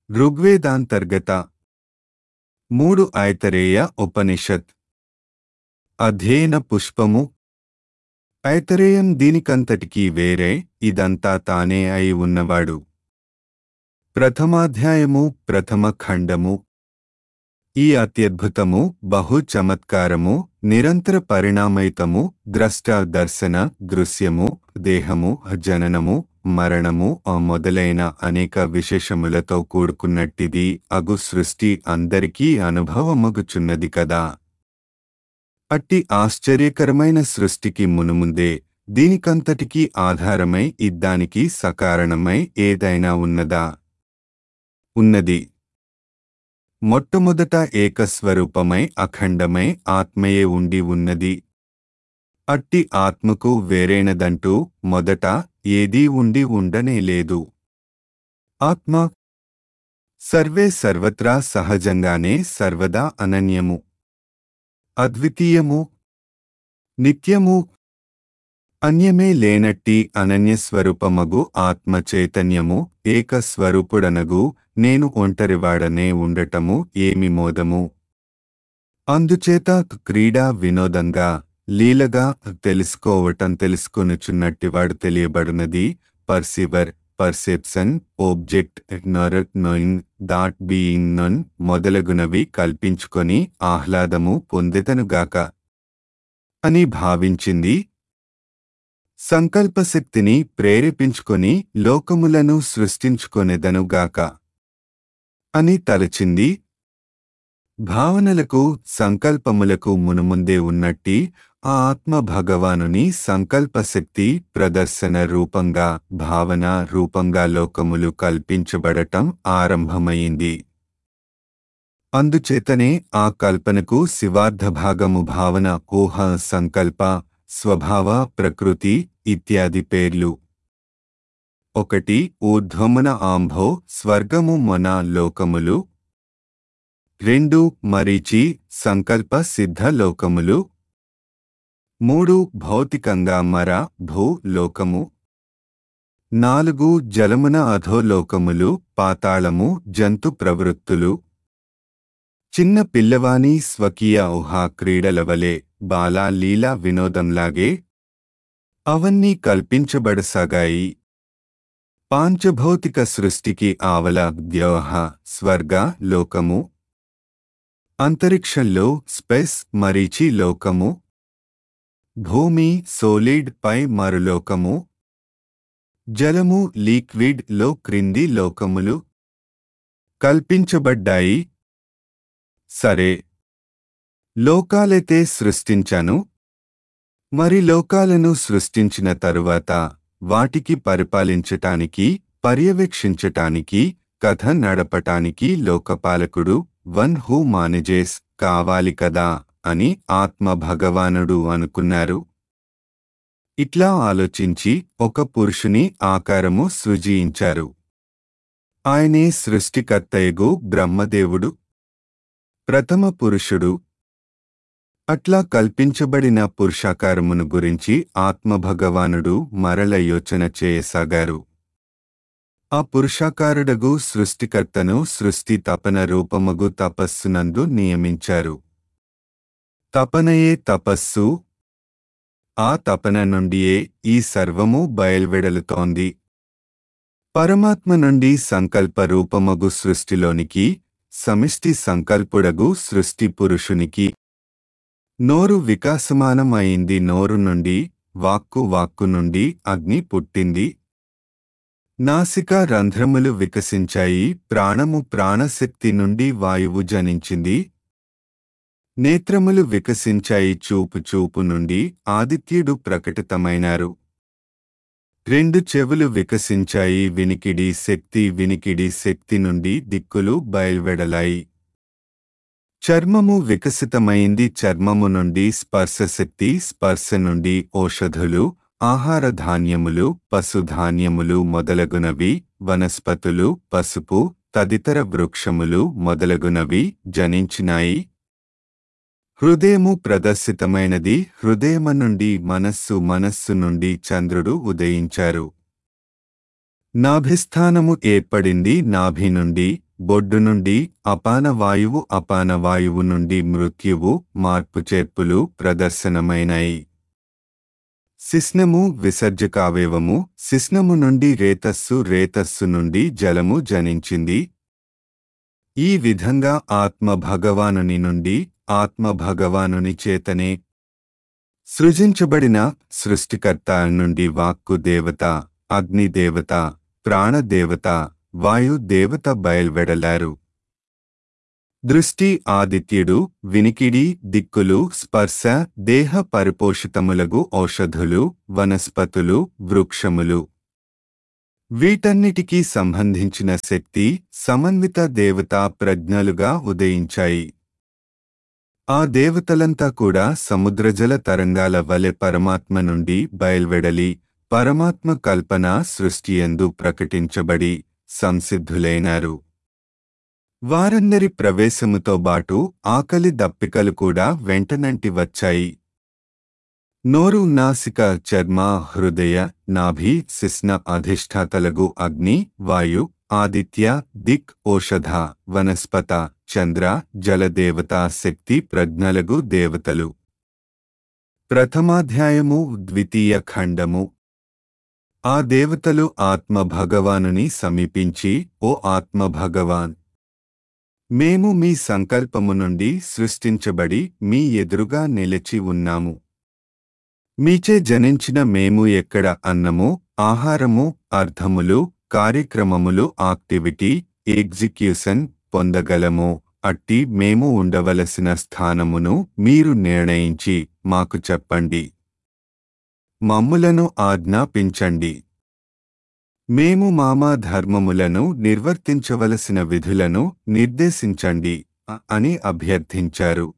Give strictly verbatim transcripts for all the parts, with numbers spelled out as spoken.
ఋగ్వేదాంతర్గత మూడు ఐతరేయ ఉపనిషత్ అధ్యయన పుష్పము. ఐతరేయం దీనికంతటికీ వేరే, ఇదంతా తానే అయి ఉన్నవాడు. ప్రథమాధ్యాయము, ప్రథమ ఖండము. ఈ అత్యద్భుతము, బహు చమత్కారము, నిరంతర పరిణామయుతము, ద్రష్ట దర్శన దృశ్యము, దేహము, జననము, మరణము మొదలైన అనేక విశేషములతో కూడుకున్నట్టిది అగు సృష్టి అందరికీ అనుభవమగుచున్నది కదా. అట్టి ఆశ్చర్యకరమైన సృష్టికి మునుముందే దీనికంతటికీ ఆధారమై ఇద్దానికి సకారణమై ఏదైనా ఉన్నదా? ఉన్నది. మొట్టమొదట ఏకస్వరూపమై అఖండమై ఆత్మయే ఉండి ఉన్నది. అట్టి ఆత్మకు వేరేనదంటూ మొదట ఏదీ ఉండి ఉండనే లేదు. ఆత్మ సర్వే సర్వత్రా సహజంగానే సర్వదా అనన్యము, అద్వితీయము, నిత్యము. అన్యమే లేనట్టి అనన్యస్వరూపమగు ఆత్మ చైతన్యము ఏకస్వరూపుడనగు నేను ఒంటరివాడనే ఉండటము ఏమి మోదము. అందుచేత క్రీడా వినోదంగా లీలగా తెలుసుకోవటం తెలుసుకొనుచున్నట్టివాడు తెలియబడునది. Perceiver, perception, object, knower, knowing, that being none మొదలగునవి కల్పించుకొని ఆహ్లాదము పొందెదనుగాక అని భావించింది. సంకల్పశక్తిని ప్రేరేపించుకొని లోకములను సృష్టించుకొనెదనుగాక అని తలచింది. భావనలకు సంకల్పములకు మునుముందే ఉన్నట్టి ఆ ఆత్మ భగవానుని సంకల్పశక్తి ప్రదర్శన రూపంగా భావన రూపంగా లోకములు కల్పించబడటం ఆరంభమయింది. అందుచేతనే ఆ కల్పనకు శివార్ధభాగము భావన, ఊహ, సంకల్ప, స్వభావ, ప్రకృతి ఇత్యాది పేర్లు. ఒకటి ఊర్ధ్వమున ఆంభో స్వర్గము మొన లోకములు. రెండు మరీచి సంకల్ప సిద్ధ లోకములు. మూడు భౌతికంగా మర భూ లోకము. నాలుగు జలమున అధోలోకములు, పాతాళము, జంతు ప్రవృత్తులు. చిన్న పిల్లవాని స్వకీయ ఊహా క్రీడలవలే బాలా లీలా వినోదంలాగే అవన్నీ కల్పించబడసాగాయి. పాంచభౌతిక సృష్టికి ఆవల ద్యోహ స్వర్గ లోకము, అంతరిక్షంలో స్పేస్ మరీచి లోకము, భూమి సోలిడ్ పై మరులోకము, జలము లిక్విడ్ లో క్రింది లోకములు కల్పించబడ్డాయి. సరే, లోకాలైతే సృష్టించాను. మరి లోకాలను సృష్టించిన తరువాత వాటికి పరిపాలించటానికి, పర్యవేక్షించటానికి, కథ నడపటానికి లోకపాలకుడు, వన్ హూ మానేజెస్ కావాలి కదా అని ఆత్మ భగవానుడు అనుకున్నారు. ఇట్లా ఆలోచించి ఒక పురుషుని ఆకారము సృజించారు. ఆయనే సృష్టికర్తయగు బ్రహ్మదేవుడు, ప్రథమ పురుషుడు. అట్లా కల్పించబడిన పురుషాకారమును గురించి ఆత్మభగవానుడు మరల యోచన చేయసాగారు. ఆ పురుషాకారుడగు సృష్టికర్తను సృష్టి తపన రూపమగు తపస్సునందు నియమించారు. తపనయే తపస్సు. ఆ తపన నుండియే ఈ సర్వము బయల్వెడలుతోంది. పరమాత్మ నుండి సంకల్ప రూపమగు సృష్టిలోనికి, సమిష్టి సంకల్పుడగు సృష్టి పురుషునికి నోరు వికాసమానం అయింది. నోరు నుండి వాక్కు, వాక్కు నుండి అగ్ని పుట్టింది. నాసిక రంధ్రములు వికసించాయి. ప్రాణము ప్రాణశక్తి నుండి వాయువు జనించింది. నేత్రములు వికసించాయి. చూపు చూపు నుండి ఆదిత్యుడు ప్రకటితమైనారు. రెండు చెవులు వికసించాయి. వినికిడి శక్తి వినికిడి శక్తి నుండి దిక్కులు బయల్వెడలాయి. చర్మము వికసితమైంది. చర్మము నుండి స్పర్శశక్తి, స్పర్శ నుండి ఓషధులు, ఆహార ధాన్యములు, పశుధాన్యములు మొదలగునవి, వనస్పతులు, పసుపు తదితర వృక్షములు మొదలగునవి జనించినాయి. హృదయము ప్రదర్శితమైనది. హృదయము నుండి మనస్సు, మనస్సు నుండి చంద్రుడు ఉదయించారు. నాభిస్థానము ఏర్పడింది. నాభి నుండి బొడ్డు నుండి అపాన వాయువు, అపాన వాయువు నుండి మృత్యువు, మార్పుచేర్పులు ప్రదర్శనమైనాయి. శిశ్నము విసర్జకావయవము, శిశ్నము నుండి రేతస్సు, రేతస్సు నుండి జలము జనించింది. ఈ విధంగా ఆత్మ భగవానుని నుండి, ఆత్మ భగవానుని చేతనే సృజించబడిన సృష్టికర్త నుండి వాక్కు దేవత, అగ్ని దేవత, ప్రాణదేవత, వాయు దేవత బయల్వెడలారు. దృష్టి ఆదిత్యుడు, వినికిడి దిక్కులు, స్పర్శ దేహ పరిపోషితములగు ఔషధులు, వనస్పతులు, వృక్షములు, వీటన్నిటికీ సంబంధించిన శక్తి సమన్విత దేవతా ప్రజ్ఞలుగా ఉదయించాయి. ఆ దేవతలంతా కూడా సముద్రజల తరంగాల వలె పరమాత్మ నుండి బయల్వెడలి, పరమాత్మ కల్పన సృష్టియందు ప్రకటించబడి సంసిద్ధులైనారు. వారందరి ప్రవేశముతో బాటు ఆకలి దప్పికలు కూడా వెంటనంటి వచ్చాయి. నోరు, నాసిక, చర్మ, హృదయ, నాభి, శిశ్న అధిష్ఠాతలగు అగ్ని, వాయు, ఆదిత్య, దిక్, ఓషధ, వనస్పత, చంద్ర, జలదేవతా శక్తి ప్రజ్ఞలగు దేవతలు. ప్రథమాధ్యాయము, ద్వితీయ ఖండము. ఆ దేవతలు ఆత్మ భగవానుని సమీపించి, ఓ ఆత్మ భగవాన్, మేము మీ సంకల్పము నుండి సృష్టించబడి మీ ఎదురుగా నిలిచి ఉన్నాము. మీచే జనించిన మేము ఎక్కడ అన్నము, ఆహారము, అర్థములు, కార్యక్రమములు, యాక్టివిటీ, ఎగ్జిక్యూషన్ పొందగలమో అట్టి మేము ఉండవలసిన స్థానమును మీరు నిర్ణయించి మాకు చెప్పండి. మమ్ములను ఆజ్ఞాపించండి. మేము మామా ధర్మములను నిర్వర్తించవలసిన విధులను నిర్దేశించండి అని అభ్యర్థించారు.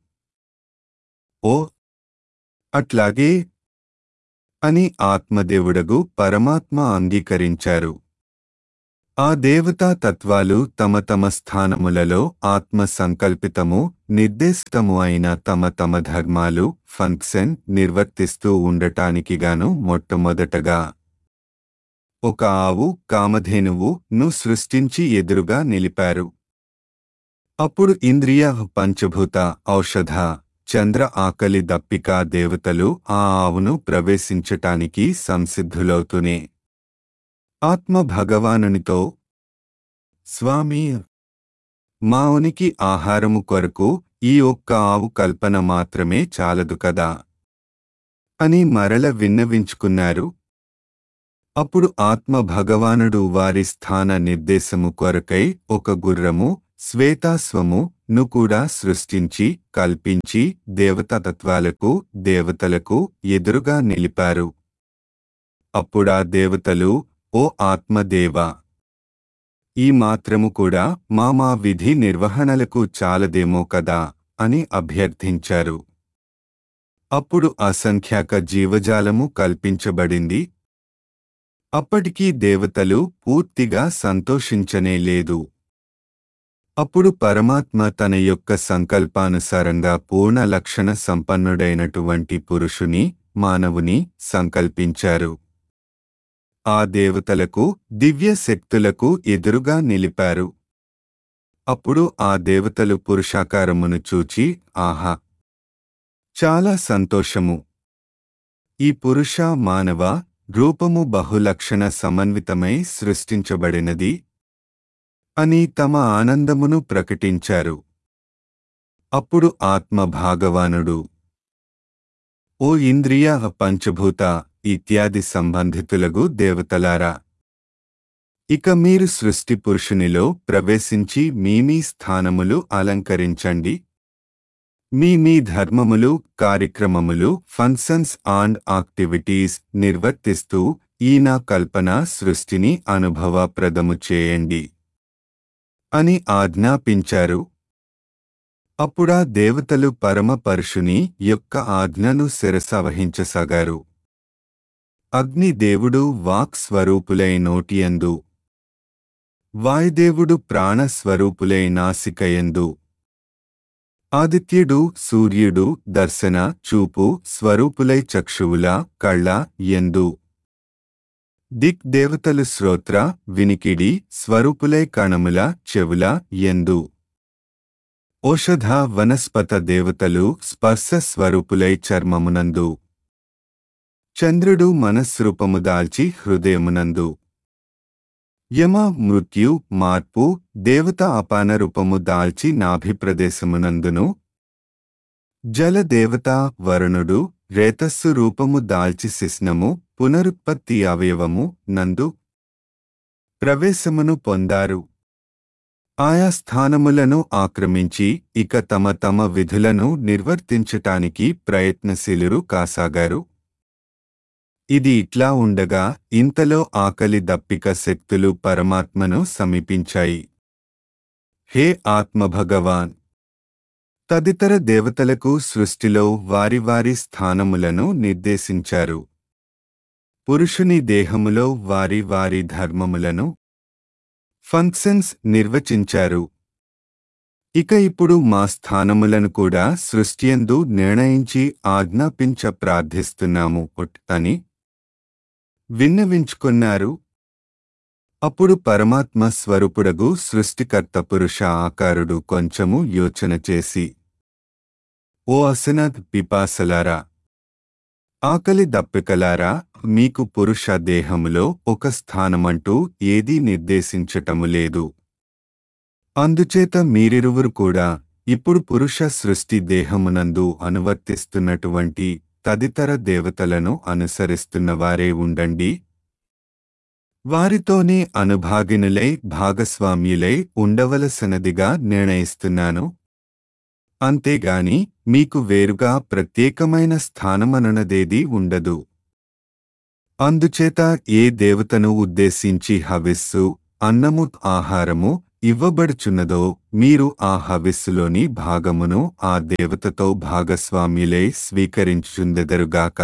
ఓ అట్లాగే అని ఆత్మదేవుడగు పరమాత్మ అంగీకరించారు. ఆ దేవతా తత్వాలు తమ తమ స్థానములలో ఆత్మ సంకల్పితము, నిర్దేశితము అయిన తమ తమ ధర్మాలు ఫంక్షన్ నిర్వర్తిస్తూ ఉండటానికిగాను మొట్టమొదటగా ఒక ఆవు, కామధేనువు ను సృష్టించి ఎదురుగా నిలిపారు. అప్పుడు ఇంద్రియ, పంచభూత, ఔషధ, చంద్ర, ఆకలి దప్పిక దేవతలు ఆ ఆవును ప్రవేశించటానికి సంసిద్ధులవుతూనే ఆత్మ భగవానునితో, స్వామి, మా ఉనికి ఆహారము కొరకు ఈ ఒక్క ఆవు కల్పన మాత్రమే చాలదు కదా అని మరల విన్నవించుకున్నారు. అప్పుడు ఆత్మ భగవానుడు వారి స్థాన నిర్దేశము కొరకై ఒక గుర్రము, శ్వేతాశ్వము ను కూడా సృష్టించి కల్పించి దేవతాతత్వాలకు, దేవతలకు ఎదురుగా నిలిపారు. అప్పుడా దేవతలు, ఓ ఆత్మదేవా, ఈ మాత్రము కూడా మా మా విధి నిర్వహణలకు చాలదేమో కదా అని అభ్యర్థించారు. అప్పుడు అసంఖ్యాక జీవజాలము కల్పించబడింది. అప్పటికీ దేవతలు పూర్తిగా సంతోషించనే లేదు. అప్పుడు పరమాత్మ తన యొక్క సంకల్పానుసారంగా పూర్ణ లక్షణ సంపన్నుడైనటువంటి పురుషుని, మానవుని సంకల్పించారు. ఆ దేవతలకు, దివ్య శక్తులకు ఎదురుగా నిలిపారు. అప్పుడు ఆ దేవతలు పురుషాకారమును చూచి, ఆహా, చాలా సంతోషము! ఈ పురుష మానవ రూపము బహులక్షణ సమన్వితమై సృష్టించబడినది అని తమ ఆనందమును ప్రకటించారు. అప్పుడు ఆత్మ భగవానుడు, ఓ ఇంద్రియ, పంచభూత ఇత్యాది సంబంధితులగు దేవతలారా, ఇక మీరు సృష్టి పురుషునిలో ప్రవేశించి మీ మీ స్థానములు అలంకరించండి. మీ మీ ధర్మములు, కార్యక్రమములు, ఫంక్షన్స్ అండ్ యాక్టివిటీస్ నిర్వర్తిస్తూ ఈ నా కల్పన సృష్టిని అనుభవప్రదము చేయండి అని ఆజ్ఞాపించారు. అప్పుడా దేవతలు పరమ పరుషుని యొక్క ఆజ్ఞను శిరసావహించసాగారు. అగ్ని దేవుడు వాక్ స్వరూపులై నోటియందు, వాయుదేవుడు ప్రాణ స్వరూపులై నాసికయందు, ఆదిత్యుడు, సూర్యుడు దర్శన చూపు స్వరూపులై చక్షువుల కళ్ళ యందు, దిక్ దేవతలు శ్రోత్ర వినికిడి స్వరూపులై కణముల చెవుల యందు. ఓషధ వనస్పత దేవతలు స్పర్శ స్వరూపులై చర్మమునందు. చంద్రుడు మనస్రూపము దాల్చి హృదయమునందు. యమ మృత్యు మార్పు దేవత అపాన రూపము దాల్చి నాభిప్రదేశమునందును. జలదేవత వరుణుడు రేతస్సు రూపము దాల్చి శిస్నము పునరుత్పత్తి అవయవము నందు ప్రవేశమును పొందారు. ఆయా స్థానములను ఆక్రమించి ఇక తమ తమ విధులను నిర్వర్తించటానికి ప్రయత్నశీలురు కాసాగారు. ఇది ఇట్లా ఉండగా ఇంతలో ఆకలి దప్పిక శక్తులు పరమాత్మను సమీపించాయి. హే ఆత్మభగవాన్! తదితర దేవతలకు సృష్టిలో వారి వారి స్థానములను నిర్దేశించారు. పురుషుని దేహములో వారి వారి ధర్మములను ఫంక్షన్స్ నిర్వచించారు. ఇక ఇప్పుడు మా స్థానములను కూడా సృష్టియందు నిర్ణయించి ఆజ్ఞాపించ ప్రార్థిస్తున్నాము అని విన్నవించుకున్నారు. అప్పుడు పరమాత్మ స్వరూపుడగు సృష్టికర్త పురుష ఆకారుడు కొంచెము యోచన చేసి, ఓ అసనద్ పిపాసలారా, ఆకలి దప్పికలారా, మీకు పురుష దేహములో ఒక స్థానమంటూ ఏదీ నిర్దేశించటము లేదు. అందుచేత మీరిరువురు కూడా ఇప్పుడు పురుష సృష్టి దేహమునందు అనువర్తిస్తున్నటువంటి తదితర దేవతలను అనుసరిస్తున్నవారే ఉండండి. వారితోనే అనుభాగినులై భాగస్వామ్యులై ఉండవలసినదిగా నిర్ణయిస్తున్నాను. అంతేగాని మీకు వేరుగా ప్రత్యేకమైన స్థానమనునదేదీ ఉండదు. అందుచేత ఏ దేవతను ఉద్దేశించి హవిస్సు అన్నము ఆహారము ఇవ్వబడుచున్నదో మీరు ఆ హవిస్సులోని భాగమును ఆ దేవతతో భాగస్వామ్యులై స్వీకరించుందెదరుగాక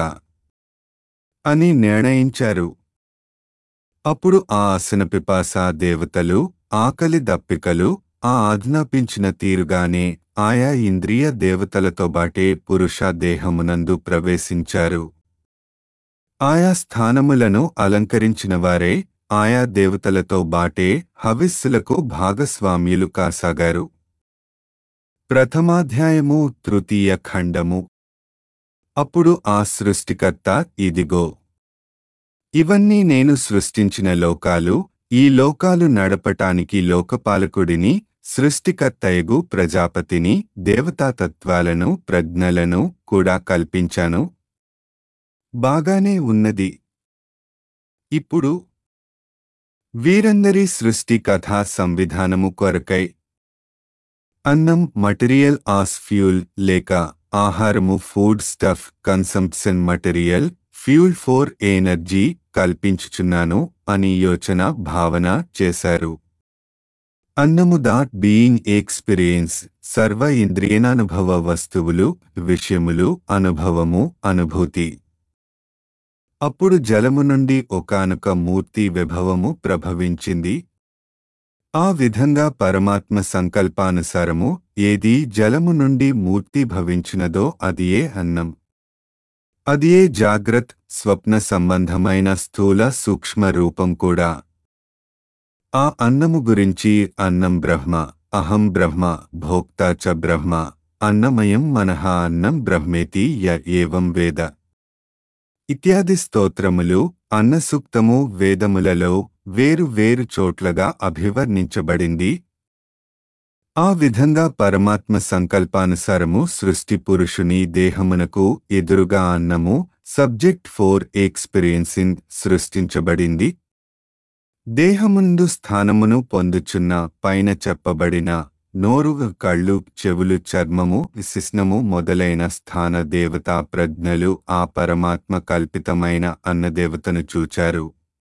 అని నిర్ణయించారు. అప్పుడు ఆ అసనపిపాసా దేవతలు ఆకలి దప్పికలు ఆ ఆజ్ఞాపించిన తీరుగానే ఆయా ఇంద్రియ దేవతలతో బాటే పురుష దేహమునందు ప్రవేశించారు. ఆయా స్థానములను అలంకరించిన వారే ఆయా దేవతలతో బాటే హవిస్సులకు భాగస్వామ్యులు కాసాగారు. ప్రథమాధ్యాయము తృతీయ ఖండము. అప్పుడు ఆ సృష్టికర్త ఇదిగో, ఇవన్నీ నేను సృష్టించిన లోకాలు, ఈ లోకాలు నడపటానికి లోకపాలకుడిని, సృష్టికర్తయగు ప్రజాపతిని, దేవతాతత్వాలను ప్రజ్ఞలను కూడా కల్పించాను. బాగానే ఉన్నది. ఇప్పుడు వీరందరి సృష్టి కథా సంవిధానము కొరకై అన్నం మటీరియల్ ఆస్ ఫ్యూల్ లేక ఆహారము foodstuff consumption material fuel for energy కల్పించుచున్నాను అని యోచన భావన చేశారు. అన్నము దాట్ బీయింగ్ ఎక్స్పీరియన్స్ సర్వ ఇంద్రియానుభవ వస్తువులు విషయములు అనుభవము అనుభూతి. అప్పుడు జలము నుండి ఒకానొక మూర్తి విభవము ప్రభవించింది. ఆ విధంగా పరమాత్మ సంకల్పానుసారము ఏది జలము నుండి మూర్తి భవించినదో అదియే అన్నం. అదియే జాగ్రత్ స్వప్న సంబంధమైన స్థూల సూక్ష్మ రూపం కూడా. ఆ అన్నము గురించి అన్నం బ్రహ్మ, అహం బ్రహ్మ, భోక్తా చ బ్రహ్మ, అన్నమయం మనః అన్నం బ్రహ్మేతి య ఏవం వేద ఇత్యాది స్తోత్రములు అన్నసూక్తము వేదములలో వేరు వేరు చోట్లగా అభివర్ణించబడింది. ఆ విధంగా పరమాత్మ సంకల్పానుసారము సృష్టి పురుషుని దేహమునకు ఎదురుగా అన్నము సబ్జెక్ట్ ఫోర్ ఎక్స్పీరియన్సింగ్ సృష్టించబడింది. దేహముందు స్థానమును పొందుచున్న పైన చెప్పబడిన నోరు, కళ్ళు, చెవులు, చర్మము, శిస్నము మొదలైన స్థాన దేవతా ప్రజ్ఞలు ఆ పరమాత్మ కల్పితమైన అన్నదేవతను చూచారు.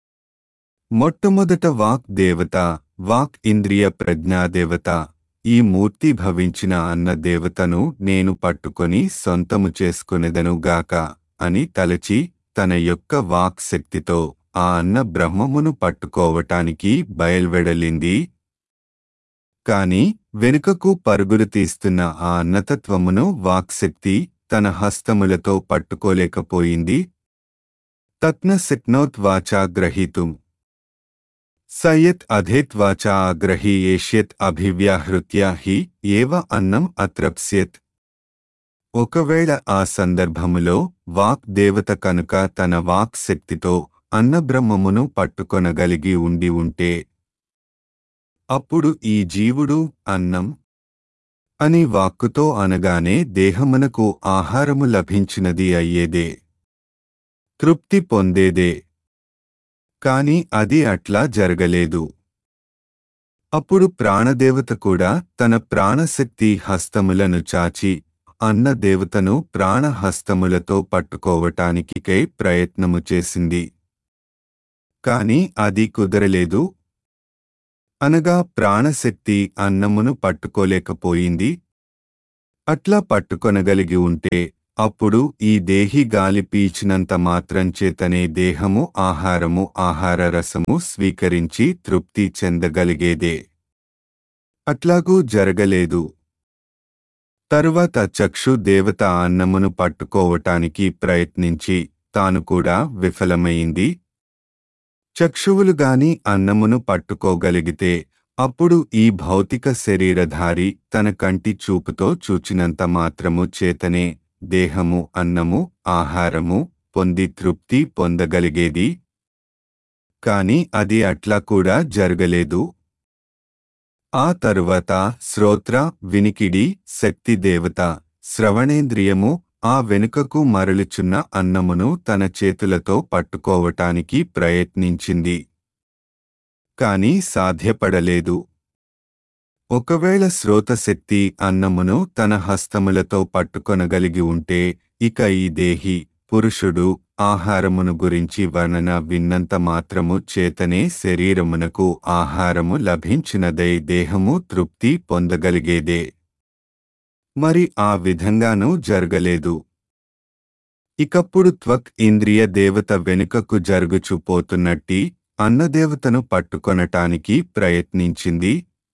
మొట్టమొదట వాక్ దేవత, వాక్ ఇంద్రియ ప్రజ్ఞాదేవత, ఈ మూర్తి భవించిన అన్న దేవతను నేను పట్టుకొని సొంతము చేసుకొనెదను గాక అని తలచి తన యొక్క వాక్ శక్తితో ఆ అన్న బ్రహ్మమును పట్టుకోవటానికి బయల్వెడలింది. కాని వెనుకకు పరుగులు తీస్తున్న ఆ అన్నతత్వమును వాక్శక్తి తన హస్తములతో పట్టుకోలేకపోయింది. తత్న శక్నోత్ వాచా గ్రహీతుం సయత్ అధేత్ వాచా గ్రహీయేష్యత్ అభివ్యాహృత్య హి ఏవ అన్నం అత్రప్స్యత్. ఒకవేళ ఆ సందర్భములో వాక్ దేవత కనుక తన వాక్ శక్తితో అన్నబ్రహ్మమును పట్టుకొనగలిగి ఉండి ఉంటే అప్పుడు ఈ జీవుడు అన్నం అని వాక్కుతో అనగానే దేహమునకు ఆహారము లభించినది అయ్యేదే, తృప్తి పొందేదే. కాని అది అట్లా జరగలేదు. అప్పుడు ప్రాణదేవత కూడా తన ప్రాణశక్తి హస్తములను చాచి అన్నదేవతను ప్రాణహస్తములతో పట్టుకోవటానికికై ప్రయత్నము చేసింది. కాని అది కుదరలేదు. అనగా ప్రాణశక్తి అన్నమును పట్టుకోలేకపోయింది. అట్లా పట్టుకొనగలిగి ఉంటే అప్పుడు ఈ దేహి గాలి పీల్చినంత మాత్రంచేతనే దేహము ఆహారము ఆహార రసము స్వీకరించి తృప్తి చెందగలిగేదే. అట్లాగూ జరగలేదు. తరువాత చక్షు దేవత అన్నమును పట్టుకోవటానికి ప్రయత్నించి తాను కూడా విఫలమైంది. చక్షువులుగాని అన్నమును పట్టుకోగలిగితే అప్పుడు ఈ భౌతిక శరీరధారి తన కంటి చూపుతో చూచినంత మాత్రము చేతనే దేహము అన్నము ఆహారము పొంది తృప్తి పొందగలిగేది. కాని అది అట్లా కూడా జరగలేదు. ఆ తరువాత శ్రోత్ర వినికిడి శక్తి దేవత శ్రవణేంద్రియము ఆ వెనుకకు మరలుచున్న అన్నమును తన చేతులతో పట్టుకోవటానికి ప్రయత్నించింది. కాని సాధ్యపడలేదు. ఒకవేళ శ్రోతశక్తి అన్నమును తన హస్తములతో పట్టుకొనగలిగి ఉంటే ఇక ఈ దేహి పురుషుడు ఆహారమును గురించి వర్ణన విన్నంత మాత్రము చేతనే శరీరమునకు ఆహారము లభించినదై దేహము తృప్తి పొందగలిగేదే. మరి ఆ విధంగానూ జరగలేదు. ఇకప్పుడు త్వక్ ఇంద్రియ దేవత వెనుకకు జరుగుచు పోతున్నట్టి అన్నదేవతను పట్టుకొనటానికి ప్రయత్నించింది.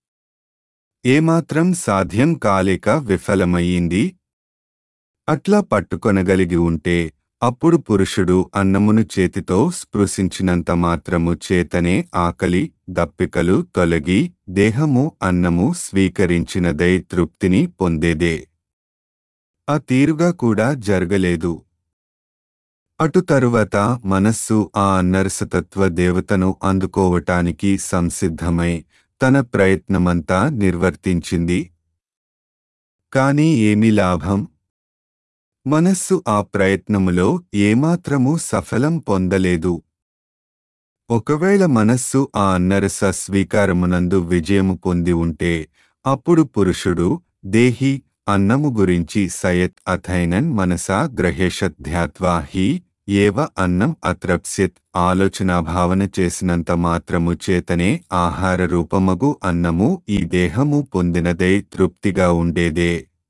ఏమాత్రం సాధ్యం కాలేక విఫలమయ్యింది. అట్లా పట్టుకొనగలిగి ఉంటే అప్పుడు పురుషుడు అన్నమును చేతితో స్పృశించినంత మాత్రము చేతనే ఆకలి దప్పికలు తొలగి దేహము అన్నము స్వీకరించినదై తృప్తిని పొందేదే. ఆ తీరుగా కూడా జరగలేదు. అటు తరువాత మనస్సు ఆ అన్నరసతత్వ దేవతను అందుకోవటానికి సంసిద్ధమై తన ప్రయత్నమంతా నిర్వర్తించింది. కాని ఏమి లాభం? మనస్సు ఆ ప్రయత్నములో ఏమాత్రమూ సఫలం పొందలేదు. ఒకవేళ మనస్సు ఆ అన్నరస స్వీకారమునందు విజయము పొంది ఉంటే అప్పుడు పురుషుడు దేహి అన్నము గురించి సయత్ అథైనన్ మనసా గ్రహేషత్ ధ్యాత్వా హి ఏవ అన్నం అత్రప్స్యత్ ఆలోచనాభావన చేసినంత మాత్రము చేతనే ఆహార రూపమగు అన్నము ఈ దేహము పొందినదై తృప్తిగా ఉండేదే.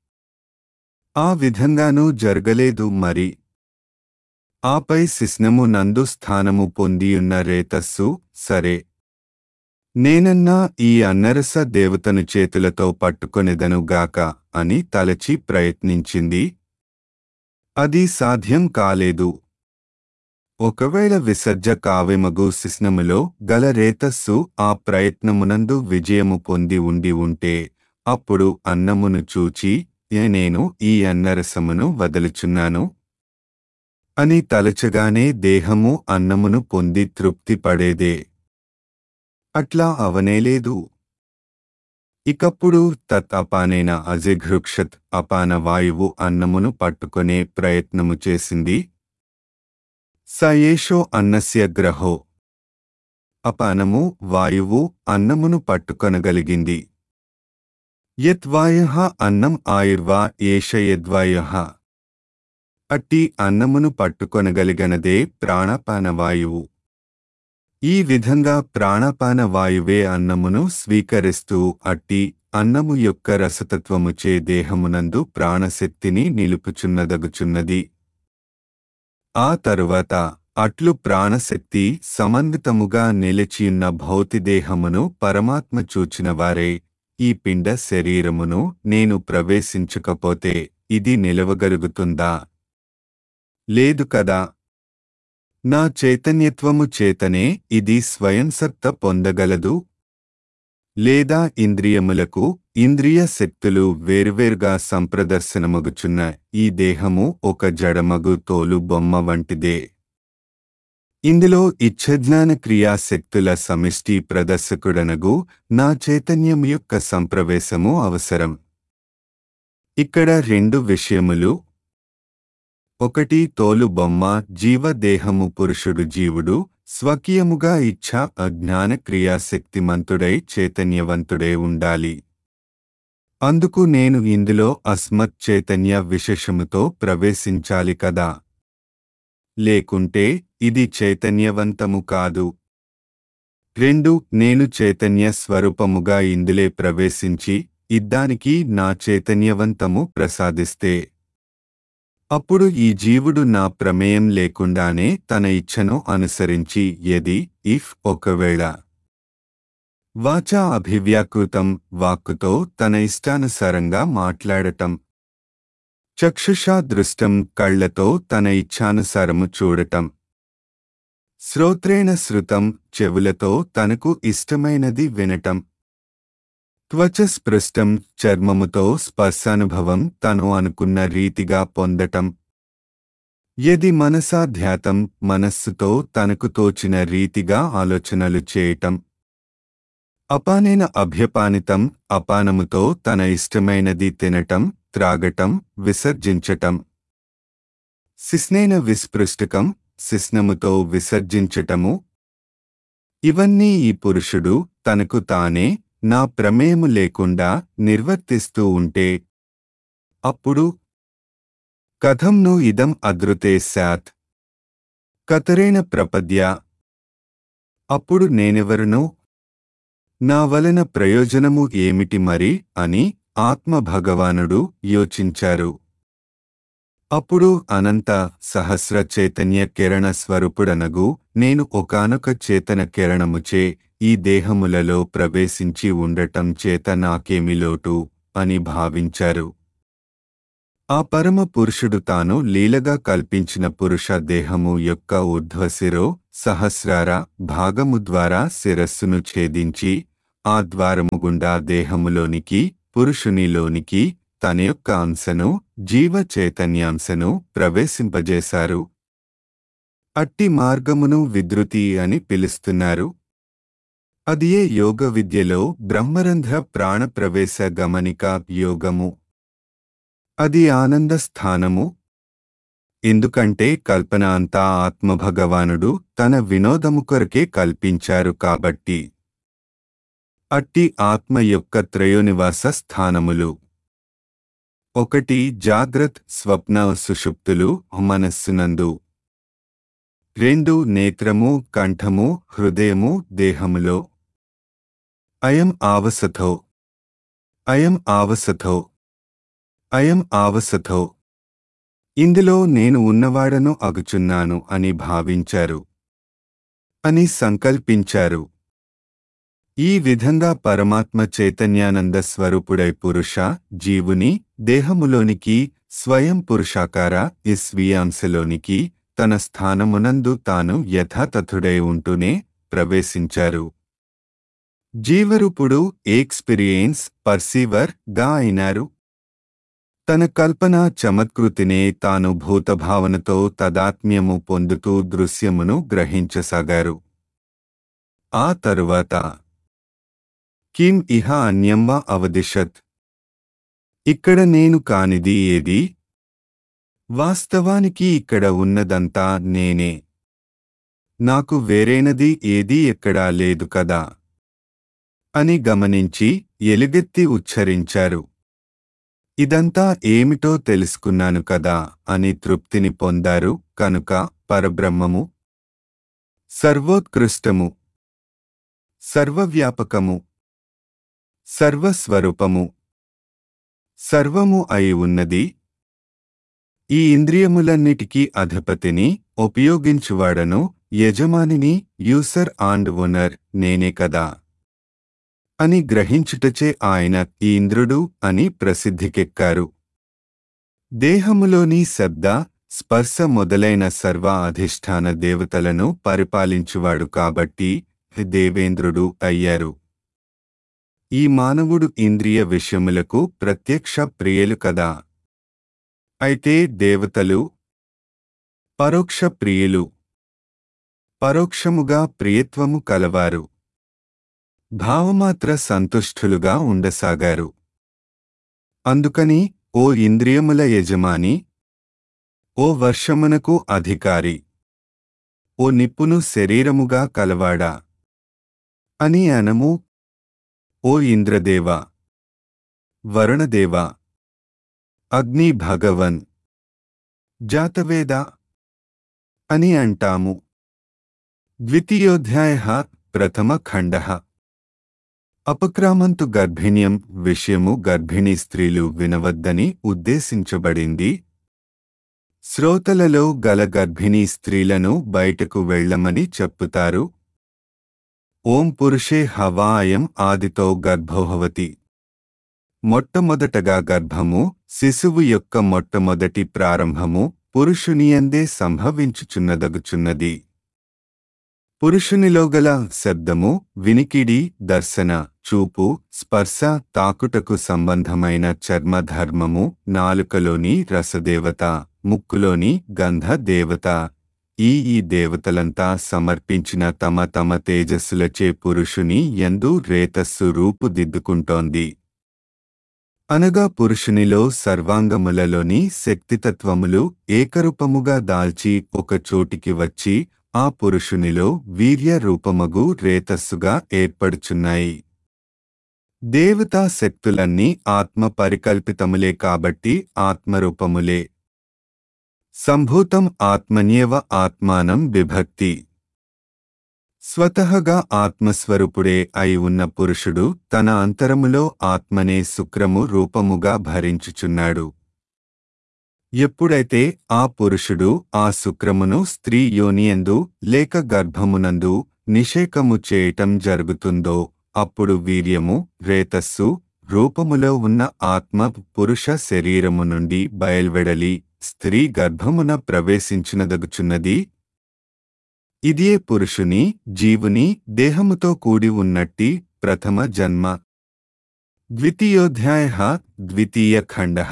ఆ విధంగానూ జరగలేదు. మరి ఆపై శిస్నము నందు స్థానము పొందియున్న రేతస్సు సరే నేనన్నా ఈ అన్నరస దేవతను చేతులతో పట్టుకొనెదను గాక అని తలచి ప్రయత్నించింది. అది సాధ్యం కాలేదు. ఒకవేళ విసర్జ కావ్యమగు శిస్నములో గల రేతస్సు ఆ ప్రయత్నమునందు విజయము పొంది ఉండి ఉంటే అప్పుడు అన్నమును చూచి నేను ఈ అన్నరసమును వదలుచున్నాను అని తలచగానే దేహము అన్నమును పొంది తృప్తి పడేదే. అట్లా అవనేలేదు. ఇకప్పుడు తత్ అపానేన అజిఘృక్షత్ అపాన వాయువు అన్నమును పట్టుకొనే ప్రయత్నము చేసింది. స ఏషో అన్నస్య గ్రహో అపానము వాయువు అన్నమును పట్టుకొనగలిగింది. యద్వాయః అన్నం ఆయుర్వా ఏష యద్వాయః అట్టి అన్నమును పట్టుకొనగలిగనదే ప్రాణపానవాయువు. ఈ విధంగా ప్రాణపాన వాయువే అన్నమును స్వీకరిస్తూ అట్టి అన్నము యొక్క రసతత్వముచే దేహమునందు ప్రాణశక్తిని నిలుపుచున్నదగుచున్నది. ఆ తరువాత అట్లు ప్రాణశక్తి సమన్వితముగా నిలిచియున్న భౌతిదేహమును పరమాత్మ చూచినవారే ఈ పిండ శరీరమును నేను ప్రవేశించకపోతే ఇది నిలవగలుగుతుందా? లేదు కదా. నా చైతన్యత్వము చేతనే ఇది స్వయంసత్త పొందగలదు. లేదా ఇంద్రియములకు ఇంద్రియ శక్తులు వేర్వేరుగా సంప్రదర్శనమగుచున్న ఈ దేహము ఒక జడమగు తోలు బొమ్మ వంటిదే. ఇందులో ఇచ్ఛజ్ఞాన క్రియాశక్తుల సమిష్టి ప్రదర్శకుడనగు నా చైతన్యం యొక్క సంప్రవేశము అవసరం. ఇక్కడ రెండు విషయములు. ఒకటి తోలు బొమ్మ జీవదేహము పురుషుడు జీవుడు స్వకీయముగా ఇచ్ఛా అజ్ఞాన క్రియాశక్తిమంతుడై చైతన్యవంతుడై ఉండాలి. అందుకు నేను ఇందులో అస్మత్ చైతన్య విశేషముతో ప్రవేశించాలి కదా. లేకుంటే ఇది చైతన్యవంతము కాదు. రెండు నేను చైతన్య స్వరూపముగా ఇందులే ప్రవేశించి ఇద్దానికి నా చైతన్యవంతము ప్రసాదిస్తే అప్పుడు ఈ జీవుడు నా ప్రమేయం లేకుండానే తన ఇచ్ఛను అనుసరించి యది ఇఫ్ ఒకవేళ వాచా అభివ్యాకృతం వాక్కుతో తన ఇష్టానుసారంగా మాట్లాడటం, చక్షుషా దృష్టం కళ్లతో తన ఇచ్ఛానుసారము చూడటం, శ్రోత్రేణ శృతం చెవులతో తనకు ఇష్టమైనది వినటం, త్వచ స్పృష్టం చర్మముతో స్పర్శానుభవం తను అనుకున్న రీతిగా పొందటం, యది మనసాధ్యాతం మనస్సుతో తనకు తోచిన రీతిగా ఆలోచనలు చేయటం, అపానేన అభ్యపానితం అపానముతో తన ఇష్టమైనది తినటం త్రాగటం విసర్జించటం, శిస్నేన విస్పృష్టకం శిస్నముతో విసర్జించటము. ఇవన్నీ ఈ పురుషుడు తనకు తానే నా ప్రమేయము లేకుండా నిర్వర్తిస్తూ ఉంటే అప్పుడు కథం ను ఇదం అదృతే స్యాత్ కతరేణ ప్రపద్య, అప్పుడు నేనెవరును, నా వలన ప్రయోజనము ఏమిటి మరి అని ఆత్మ భగవానుడు యోచించారు. అప్పుడు అనంత సహస్ర చైతన్య కిరణ స్వరూపుడనగు నేను ఒకానొక చేతన కిరణముచే ఈ దేహములలో ప్రవేశించి ఉండటం చేత నాకేమి లోటు అని భావించారు. ఆ పరమ పురుషుడు తాను లీలగా కల్పించిన పురుష దేహము యొక్క ఊర్ధ్వశిరో సహస్రార భాగము ద్వారా శిరస్సును ఛేదించి ఆ ద్వారము గుండా దేహములోనికి పురుషునిలోనికి తన యొక్క అంశను జీవ చైతన్యాంశను ప్రవేశింపజేశారు. అట్టి మార్గమును విద్రుతి అని పిలుస్తున్నారు. అదియే యోగ విద్యలో బ్రహ్మరంధ్ర ప్రాణప్రవేశ గమనిక యోగము. అది ఆనంద స్థానము. ఎందుకంటే కల్పన అంతా ఆత్మభగవానుడు తన వినోదము కొరకే కల్పించారు కాబట్టి. అట్టి ఆత్మ యొక్క త్రయోనివాస స్థానములు. ఒకటి జాగ్రత్ స్వప్న సుషుప్తులు మనస్సునందు. రెండు నేత్రము కంఠము హృదయము దేహములో. అయం ఆవసథో అయం ఆవసథో అయం ఆవసథో. ఇందులో నేను ఉన్నవాడను అగుచున్నాను అని భావించారు అని సంకల్పించారు. ఈ విధంగా పరమాత్మ చైతన్యానంద స్వరూపుడై పురుష జీవుని దేహములోనికి స్వయం పురుషాకార ఈ స్వీయాంశలోనికి తన స్థానమునందు తాను యథాతథుడై ఉంటూనే ప్రవేశించారు. జీవరూపుడు ఎక్స్పీరియన్స్ పర్సీవర్ గా అయినారు. తన కల్పనా చమత్కృతినే తాను భూతభావనతో తదాత్మ్యము పొందుతూ దృశ్యమును గ్రహించసాగారు. ఆ తరువాత కిం ఇహ అన్యం వా అవదిశత్, ఇక్కడ నేను కానిది ఏది, వాస్తవానికి ఇక్కడ ఉన్నదంతా నేనే, నాకు వేరేనది ఏదీ ఎక్కడా లేదు కదా అని గమనించి ఎలుగెత్తి ఉచ్చరించారు. ఇదంతా ఏమిటో తెలుసుకున్నాను కదా అని తృప్తిని పొందారు కనుక పరబ్రహ్మము సర్వోత్కృష్టము, సర్వవ్యాపకము, సర్వస్వరూపము, సర్వము అయి ఉన్నది. ఈ ఇంద్రియములన్నిటికీ అధిపతిని ఉపయోగించువాడను యజమానిని యూసర్ అండ్ ఓనర్ నేనే కదా అని గ్రహించుటచే ఆయన ఈ ఇంద్రుడు అని ప్రసిద్ధికెక్కారు. దేహములోని శబ్ద స్పర్శ మొదలైన సర్వ అధిష్టాన దేవతలను పరిపాలించువాడు కాబట్టి దేవేంద్రుడు అయ్యారు. ఈ మానవుడు ఇంద్రియ విషయములకు ప్రత్యక్ష ప్రియులు కదా. అయితే దేవతలు పరోక్ష ప్రియులు, పరోక్షముగా ప్రియత్వము కలవారు, భావమాత్ర సంతుష్టులుగా ఉండసాగారు. అందుకని ఓ ఇంద్రియముల యజమాని, ఓ వర్షమునకు అధికారి, ఓ నిప్పును శరీరముగా కలవాడా అని అనము. ఓ ఇంద్రదేవ, వరుణదేవ, అగ్ని భగవన్, జాతవేద అని అంటాము. ద్వితీయోధ్యాయః ప్రథమ ఖండః. అపక్రామంతు గర్భిణ్యం విషయము గర్భిణీ స్త్రీలు వినవద్దని ఉద్దేశించబడింది. శ్రోతలలో గల గర్భిణీ స్త్రీలను బయటకు వెళ్ళమని చెప్పుతారు. ఓం పురుషే హవా అయం ఆదితో గర్భోభవతి. మొట్టమొదటగా గర్భము, శిశువు యొక్క మొట్టమొదటి ప్రారంభము పురుషునియందే సంభవించుచున్నదగుచున్నది. పురుషునిలో గల శబ్దము, వినికిడి, దర్శన, చూపు, స్పర్శ, తాకుటకు సంబంధమైన చర్మధర్మము, నాలుకలోని రసదేవత, ముక్కులోని గంధ దేవత, ఈ ఈ దేవతలంతా సమర్పించిన తమ తమ తేజస్సులచే పురుషుని యందు రేతస్సు రూపుదిద్దుకుంటోంది. అనగా పురుషునిలో సర్వాంగములలోని శక్తితత్వములు ఏకరూపముగా దాల్చి ఒక చోటికి వచ్చి ఆ పురుషునిలో వీర్య రూపమగు రేతస్సుగా ఏర్పడుచున్నాయి. దేవతా శక్తులన్నీ ఆత్మ పరికల్పితములే కాబట్టి ఆత్మరూపములే. సంభూతం ఆత్మన్యేవ ఆత్మానం బిభక్తి. స్వతహగా ఆత్మస్వరూపుడే అయి ఉన్న పురుషుడు తన అంతరములో ఆత్మనే శుక్రము రూపముగా భరించుచున్నాడు. ఎప్పుడైతే ఆ పురుషుడు ఆ శుక్రమును స్త్రీ యోనియందు లేక గర్భమునందు నిషేకము చేయటం జరుగుతుందో అప్పుడు వీర్యము, రేతస్సు రూపములో ఉన్న ఆత్మ పురుష శరీరము నుండి బయల్వెడలి స్త్రీ గర్భమున ప్రవేశించినదగుచున్నది. ఇదే పురుషుని, జీవుని దేహముతో కూడి ఉన్నట్టి ప్రథమ జన్మ. ద్వితీయోధ్యాయః ద్వితీయ ఖండః.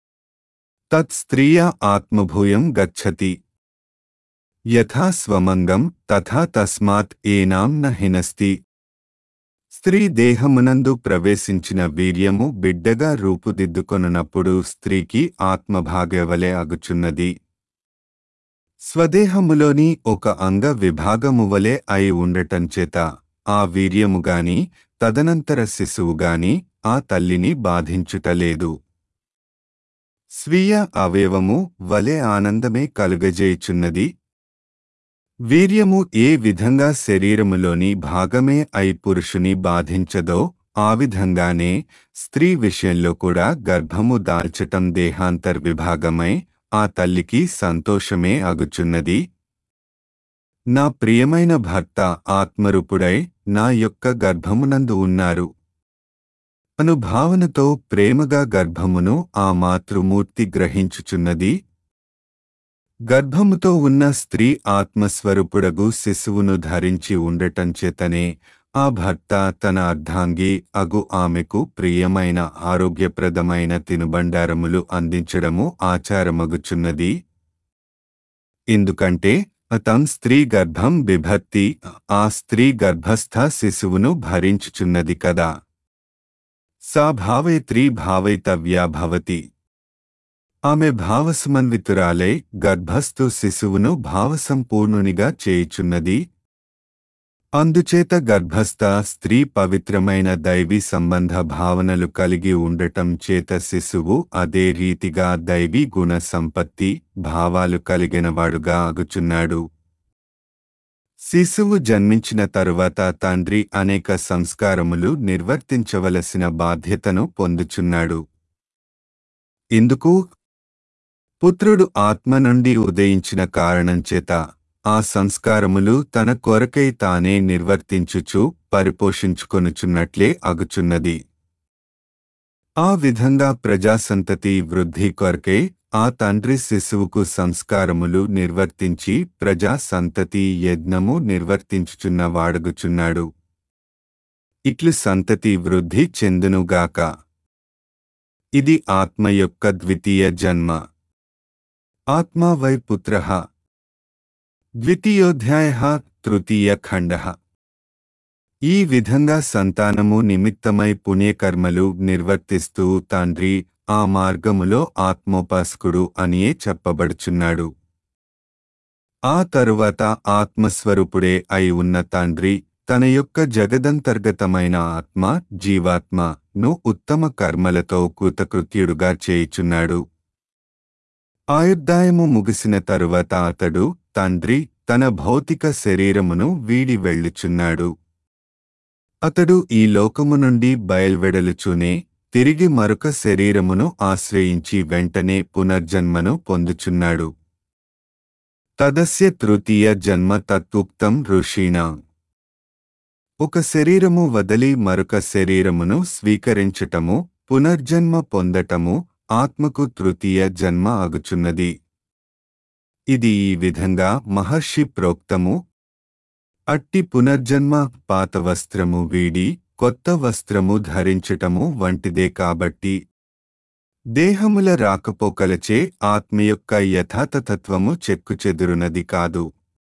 తత్ స్త్రీయ ఆత్మభూయం గచ్చతి. యథా స్వమంగం తథా తస్మాత్ ఏనాం న హినస్తి. స్త్రీ దేహమునందు ప్రవేశించిన వీర్యము బిడ్డగా రూపుదిద్దుకొనున్నప్పుడు స్త్రీకి ఆత్మభాగవలె అగుచున్నది. స్వదేహములోని ఒక అంగ విభాగమువలె అయి ఉండటంచేత ఆ వీర్యముగాని తదనంతర శిశువుగాని ఆ తల్లిని బాధించుటలేదు. స్వీయ అవయవము వలె ఆనందమే కలుగజేయుచున్నది. వీర్యము ఏ విధంగా శరీరములోని భాగమే అయి పురుషుని బాధించదో ఆ విధంగానే స్త్రీ విషయంలో కూడా గర్భము దాల్చటం దేహాంతర్విభాగమై ఆ తల్లికి సంతోషమే అగుచున్నది. నా ప్రియమైన భర్త ఆత్మరూపుడై నా యొక్క గర్భమునందు ఉన్నారు అను భావనతో ప్రేమగా గర్భమును ఆ మాతృమూర్తి గ్రహించుచున్నది. గర్భముతో ఉన్న స్త్రీ ఆత్మస్వరూపుడగు శిశువును ధరించి ఉండటంచేతనే ఆ భర్త తన అర్ధాంగి అగు ఆమెకు ప్రియమైన ఆరోగ్యప్రదమైన తినుబండారములు అందించడము ఆచారమగుచున్నది. ఎందుకంటే అతం స్త్రీ గర్భం బిభర్తి, ఆ స్త్రీ గర్భస్థ శిశువును భరించుచున్నది కదా. సా భావయత్రీ భావయితవ్యా భవతి. ఆమె భావసమన్వితురాలై గర్భస్థు శిశువును భావసంపూర్ణునిగా చేయుచున్నది. అందుచేత గర్భస్థ స్త్రీ పవిత్రమైన దైవీ సంబంధ భావనలు కలిగి ఉండటం చేత శిశువు అదే రీతిగా దైవీ గుణ సంపత్తి భావాలు కలిగినవాడుగా అగుచున్నాడు. శిశువు జన్మించిన తరువాత తండ్రి అనేక సంస్కారములు నిర్వర్తించవలసిన బాధ్యతను పొందుచున్నాడు. ఇందుకు పుత్రుడు ఆత్మ నుండి ఉదయించిన కారణంచేత ఆ సంస్కారములు తన కొరకై తానే నిర్వర్తించుచు పరిపోషించుకొనుచున్నట్లే అగుచున్నది. ఆ విధంగా ప్రజాసంతతి వృద్ధి కొరకే ఆ తండ్రి శిశువుకు సంస్కారములు నిర్వర్తించి ప్రజా సంతతి యజ్ఞము నిర్వర్తించుచున్న వాడగుచున్నాడు. ఇట్లు సంతతి వృద్ధి చెందునుగాక. ఇది ఆత్మ యొక్క ద్వితీయ జన్మ. ఆత్మా వై పుత్రః. ద్వితీయోధ్యాయః తృతీయ ఖండః. ఈ విధంగా సంతానము నిమిత్తమై పుణ్యకర్మలు నిర్వర్తిస్తూ తండ్రి ఆ మార్గములో ఆత్మోపాసకుడు అనియే చెప్పబడుచున్నాడు. ఆ తరువాత ఆత్మస్వరూపుడే అయి ఉన్న తండ్రి తన యొక్క జగదంతర్గతమైన ఆత్మ జీవాత్మ ను ఉత్తమ కర్మలతో కృతకృత్యుడుగా చేయుచున్నాడు. ఆయుర్దాయము ముగిసిన తరువాత అతడు తండ్రి తన భౌతిక శరీరమును వీడి వెళ్ళుచున్నాడు. అతడు ఈ లోకము నుండి బయల్వెడలుచూనే తిరిగి మరొక శరీరమును ఆశ్రయించి వెంటనే పునర్జన్మను పొందుచున్నాడు. తదస్య తృతీయ జన్మ తత్తుక్తం ఋషీణా. ఒక శరీరము వదలి మరొక శరీరమును స్వీకరించటము, పునర్జన్మ పొందటము ఆత్మకు తృతీయ జన్మ అగుచున్నది. ఇది ఈ విధంగా మహర్షి ప్రోక్తము. అట్టి పునర్జన్మ పాత వస్త్రము వీడి కొత్త వస్త్రము ధరించటము వంటిదే కాబట్టి దేహముల రాకపోకలచే ఆత్మ యొక్క యథాతత్వము చెక్కుచెదురునది కాదు.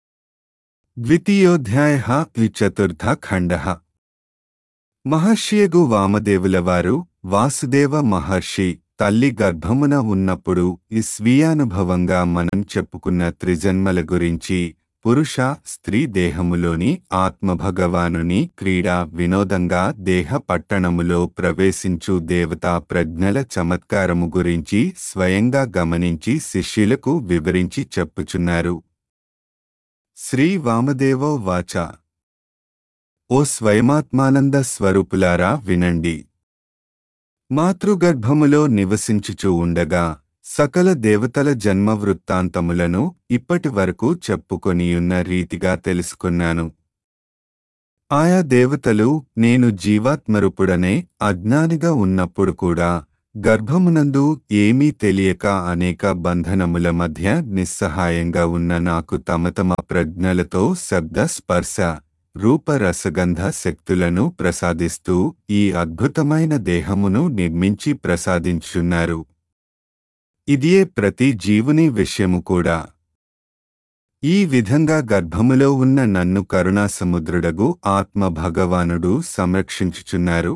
ద్వితీయోధ్యాయః చతుర్థ ఖండః. మహర్షియగు వామదేవులవారు వాసుదేవ మహర్షి తల్లి గర్భమున ఉన్నప్పుడు ఈ స్వీయానుభవంగా మనం చెప్పుకున్న త్రిజన్మల గురించి పురుష స్త్రీ దేహములోని ఆత్మభగవానుని క్రీడా వినోదంగా దేహ పట్టణములో ప్రవేశించు దేవతా ప్రజ్ఞల చమత్కారము గురించి స్వయంగా గమనించి శిష్యులకు వివరించి చెప్పుచున్నారు. శ్రీ వామదేవో వాచ. ఓ స్వయమాత్మానంద స్వరూపులారా వినండి. మాతృగర్భములో నివసించుచూ ఉండగా సకల దేవతల జన్మ వృత్తాంతములను ఇప్పటి వరకు చెప్పుకొనియున్న రీతిగా తెలుసుకున్నాను. ఆయా దేవతలు నేను జీవాత్మరూపుడనే అజ్ఞానిగా ఉన్నప్పుడు కూడా గర్భమునందు ఏమీ తెలియక అనేక బంధనముల మధ్య నిస్సహాయంగా ఉన్న నాకు తమ తమ ప్రజ్ఞలతో శబ్ద స్పర్శ రూపరసగంధ శక్తులను ప్రసాదిస్తూ ఈ అద్భుతమైన దేహమును నిర్మించి ప్రసాదించున్నారు. ఇదియే ప్రతి జీవుని విషయము కూడా. ఈ విధంగా గర్భములో ఉన్న నన్ను కరుణాసముద్రుడగు ఆత్మ భగవానుడు సంరక్షించుచున్నారు.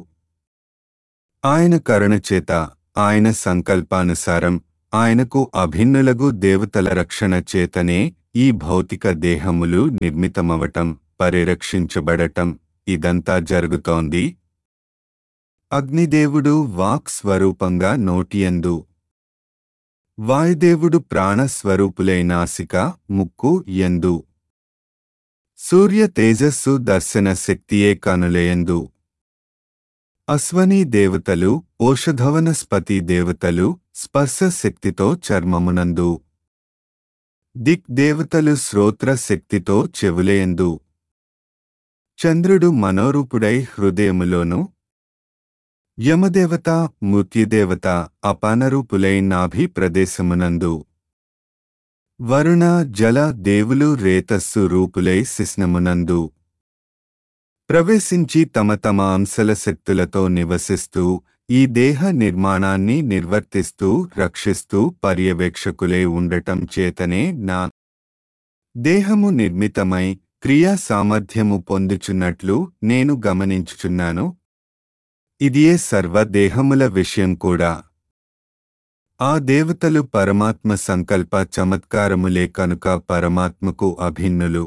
ఆయన కరుణచేత ఆయన సంకల్పానుసారం ఆయనకు అభిన్నులగు దేవతల రక్షణ చేతనే ఈ భౌతిక దేహములు నిర్మితమవటం పరిరక్షించబడటం ఇదంతా జరుగుతోంది. అగ్నిదేవుడు వాక్ స్వరూపంగా నోటియందు, వాయుదేవుడు ప్రాణస్వరూపులై నాసిక ముక్కు యందు, సూర్య తేజస్సు దర్శన శక్తియే కనులయందు, అశ్వనీ దేవతలు ఓషధవనస్పతి దేవతలు స్పర్శ శక్తితో చర్మమునందు, దిక్ దేవతలు శ్రోత్ర శక్తితో చెవులయందు, చంద్రుడు మనోరూపుడై హృదయములోను, యమదేవత మృత్యుదేవత అపానరూపులై నాభి ప్రదేశమునందు, వరుణ జల దేవులు రేతస్సు రూపులై శిస్నమునందు ప్రవేశించి తమ తమ అంశల శక్తులతో నివసిస్తూ ఈ దేహ నిర్మాణాన్ని నిర్వర్తిస్తూ రక్షిస్తూ పర్యవేక్షకులై ఉండటం చేతనే నా దేహము నిర్మితమై క్రియా సామర్థ్యము పొందుచున్నట్లు నేను గమనించుచున్నాను. ఇదియే సర్వదేహముల విషయం కూడా. ఆ దేవతలు పరమాత్మ సంకల్ప చమత్కారములే కనుక పరమాత్మకు అభిన్నులు.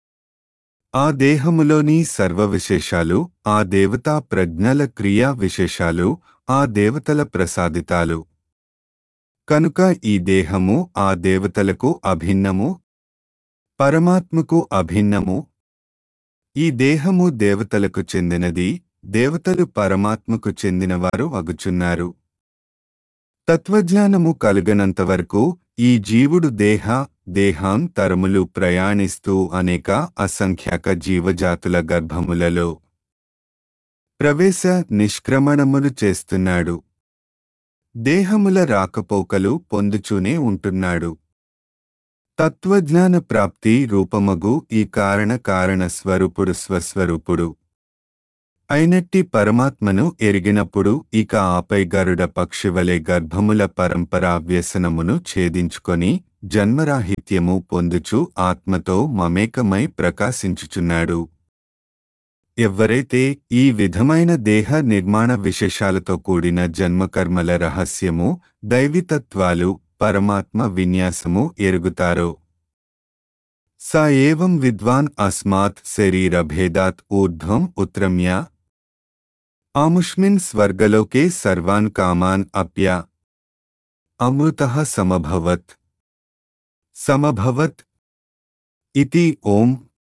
ఆ దేహములోని సర్వ విశేషాలు ఆ దేవతా ప్రజ్ఞల క్రియా విశేషాలు ఆ దేవతల ప్రసాదితాలు. కనుక ఈ దేహము ఆ దేవతలకు అభిన్నము, పరమాత్మకు అభిన్నము. ఈ దేహము దేవతలకు చెందినది, దేవతలు పరమాత్మకు చెందినవారు అగుచున్నారు. తత్వజ్ఞానము కలుగనంతవరకు ఈ జీవుడు దేహ దేహాంతరములు ప్రయాణిస్తూ అనేక అసంఖ్యాక జీవజాతుల గర్భములలో ప్రవేశ నిష్క్రమణములు చేస్తున్నాడు. దేహముల రాకపోకలు పొందుచూనే ఉంటున్నాడు. తత్వజ్ఞాన ప్రాప్తి రూపమగు ఈ కారణ కారణ స్వరూపుడు స్వస్వరూపుడు అయినట్టి పరమాత్మను ఎరిగినప్పుడు ఇక ఆపై గరుడ పక్షివలే గర్భముల పరంపరా వ్యసనమును ఛేదించుకొని జన్మరాహిత్యము పొందుచు ఆత్మతో మమేకమై ప్రకాశించుచున్నాడు. ఎవ్వరైతే ఈ విధమైన దేహ నిర్మాణ విశేషాలతో కూడిన జన్మకర్మల రహస్యము, దైవితత్వాలు, పరమాత్మ విన్యాసము ఎరుగుతారో స ఏవం విద్వాన్ అస్మాత్ శరీరభేదాత్ ఊర్ధ్వం ఉత్రమ్య ఆముష్మిన్ స్వర్గలోకే సర్వాన్ కామాన్ అప్య అమృతః సమభవత్ సమభవత్ ఇతి ఓం